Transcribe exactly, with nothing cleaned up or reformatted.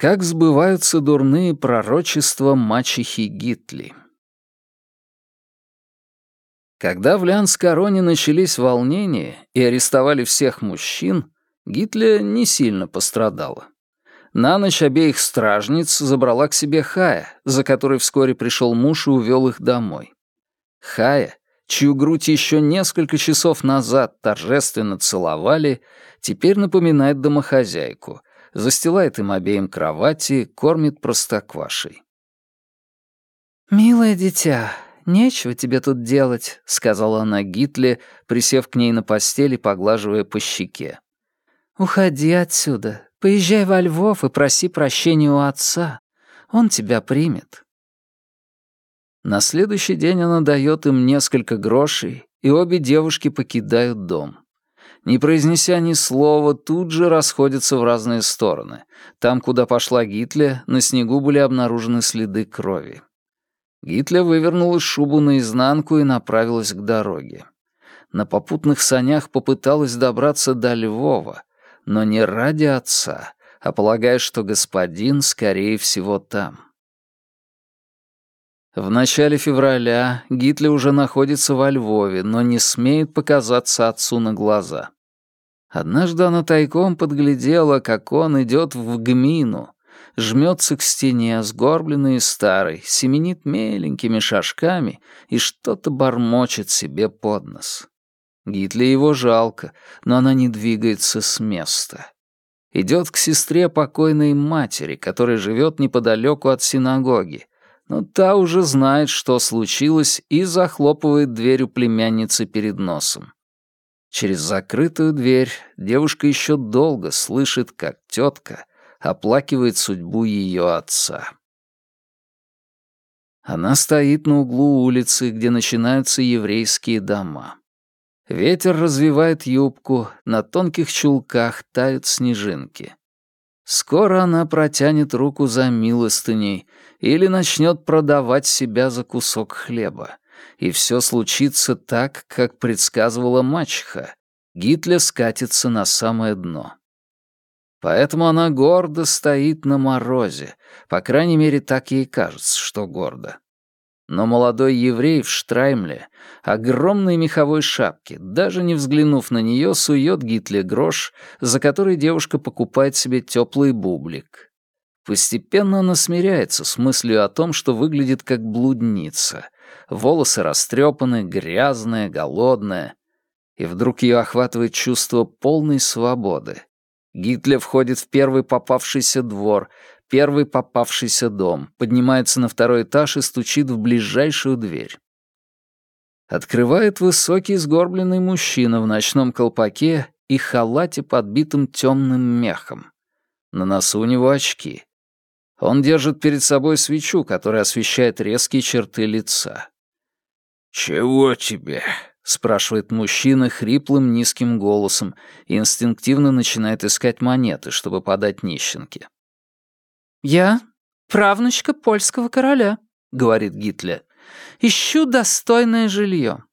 Как сбываются дурные пророчества мачехи Гитли. Когда в Ляндскороне начались волнения и арестовали всех мужчин, Гитля не сильно пострадала. На ночь обеих стражниц забрала к себе Хая, за которой вскоре пришел муж и увел их домой. Хая, чью грудь еще несколько часов назад торжественно целовали, теперь напоминает домохозяйку, застилает им обеим кровати, кормит простоквашей. «Милое дитя, нечего тебе тут делать», — сказала она Гитле, присев к ней на постели, поглаживая по щеке. «Уходи отсюда, поезжай во Львов и проси прощения у отца. Он тебя примет». На следующий день она дает им несколько грошей, и обе девушки покидают дом. Не произнеся ни слова, тут же расходятся в разные стороны. Там, куда пошла Гитля, на снегу были обнаружены следы крови. Гитля вывернула шубу наизнанку и направилась к дороге. На попутных санях попыталась добраться до Львова, но не ради отца, а полагая, что господин, скорее всего, там. В начале февраля Гитля уже находится во Львове, но не смеет показаться отцу на глаза. Однажды она тайком подглядела, как он идет в Гмину, жмется к стене, сгорбленный и старый, семенит меленькими шажками и что-то бормочет себе под нос. Гитле его жалко, но она не двигается с места. Идет к сестре покойной матери, которая живет неподалеку от синагоги, но та уже знает, что случилось, и захлопывает дверь у племянницы перед носом. Через закрытую дверь девушка еще долго слышит, как тетка оплакивает судьбу ее отца. Она стоит на углу улицы, где начинаются еврейские дома. Ветер развивает юбку, на тонких чулках тают снежинки. Скоро она протянет руку за милостыней или начнет продавать себя за кусок хлеба. И все случится так, как предсказывала мачеха. Гитля скатится на самое дно. Поэтому она гордо стоит на морозе. По крайней мере, так ей кажется, что гордо. Но молодой еврей в штраймле, огромной меховой шапке, даже не взглянув на нее, сует Гитле грош, за который девушка покупает себе теплый бублик. Постепенно она смиряется с мыслью о том, что выглядит как блудница. Волосы растрепаны, грязная, голодная. И вдруг ее охватывает чувство полной свободы. Гитля входит в первый попавшийся двор, первый попавшийся дом, поднимается на второй этаж и стучит в ближайшую дверь. Открывает высокий сгорбленный мужчина в ночном колпаке и халате, подбитым темным мехом. На носу у него очки. Он держит перед собой свечу, которая освещает резкие черты лица. «Чего тебе?» — спрашивает мужчина хриплым низким голосом и инстинктивно начинает искать монеты, чтобы подать нищенке. «Я правнучка польского короля», — говорит Гитля. «Ищу достойное жилье.